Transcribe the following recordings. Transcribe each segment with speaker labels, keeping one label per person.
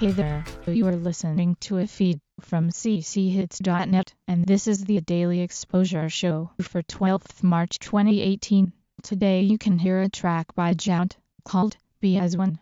Speaker 1: Hey there, you are listening to a feed from cchits.net, and this is the Daily Exposure Show for 12th March 2018. Today you can hear a track by Jount called Be As One.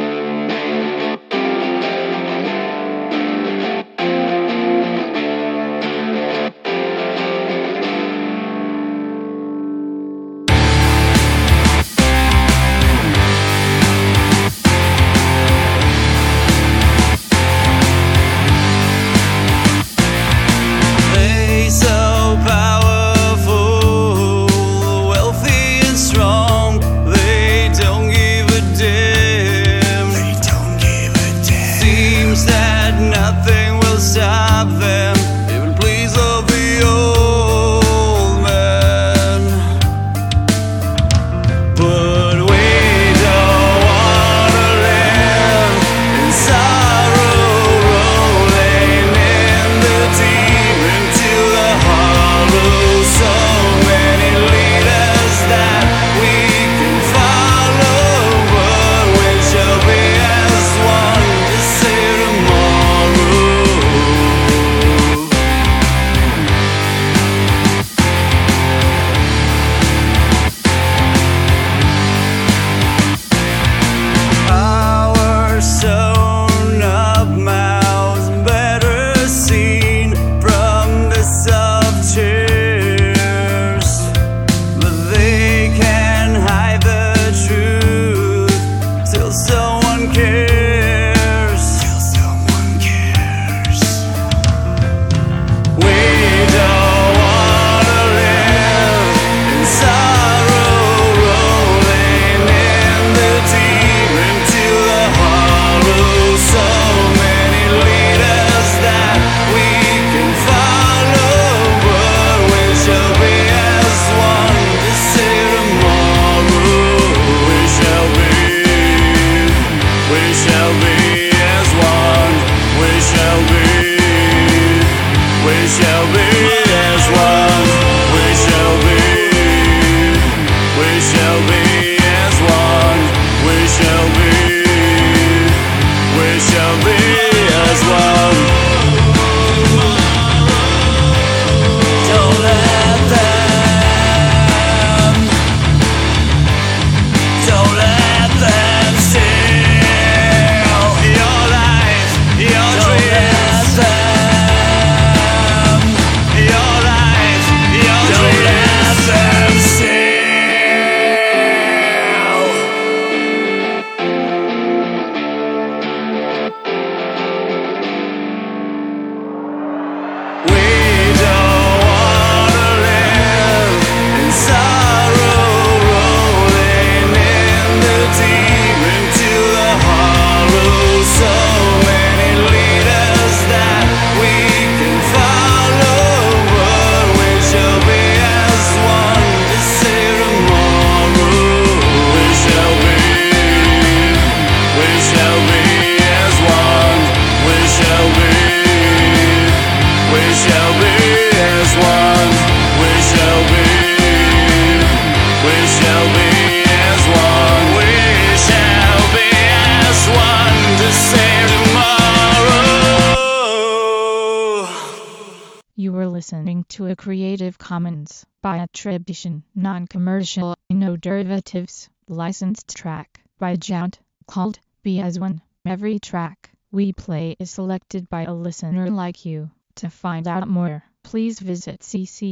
Speaker 1: You were listening to a Creative Commons by attribution, non-commercial, no derivatives, licensed track by Jount called Be As One. Every track we play is selected by a listener like you. To find out more, please visit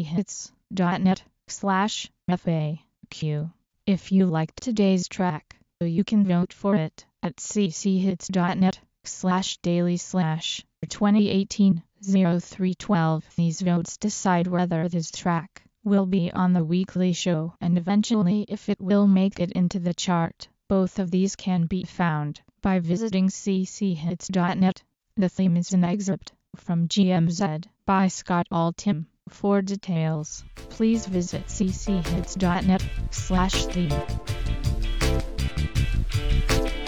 Speaker 1: cchits.net/FAQ. If you liked today's track, you can vote for it at cchits.net/daily/2018-0312. These votes decide whether this track will be on the weekly show and eventually if it will make it into the chart. Both of these can be found by visiting cchits.net. The theme is an excerpt from GMZ by Scott Altham. For details, please visit cchits.net/theme.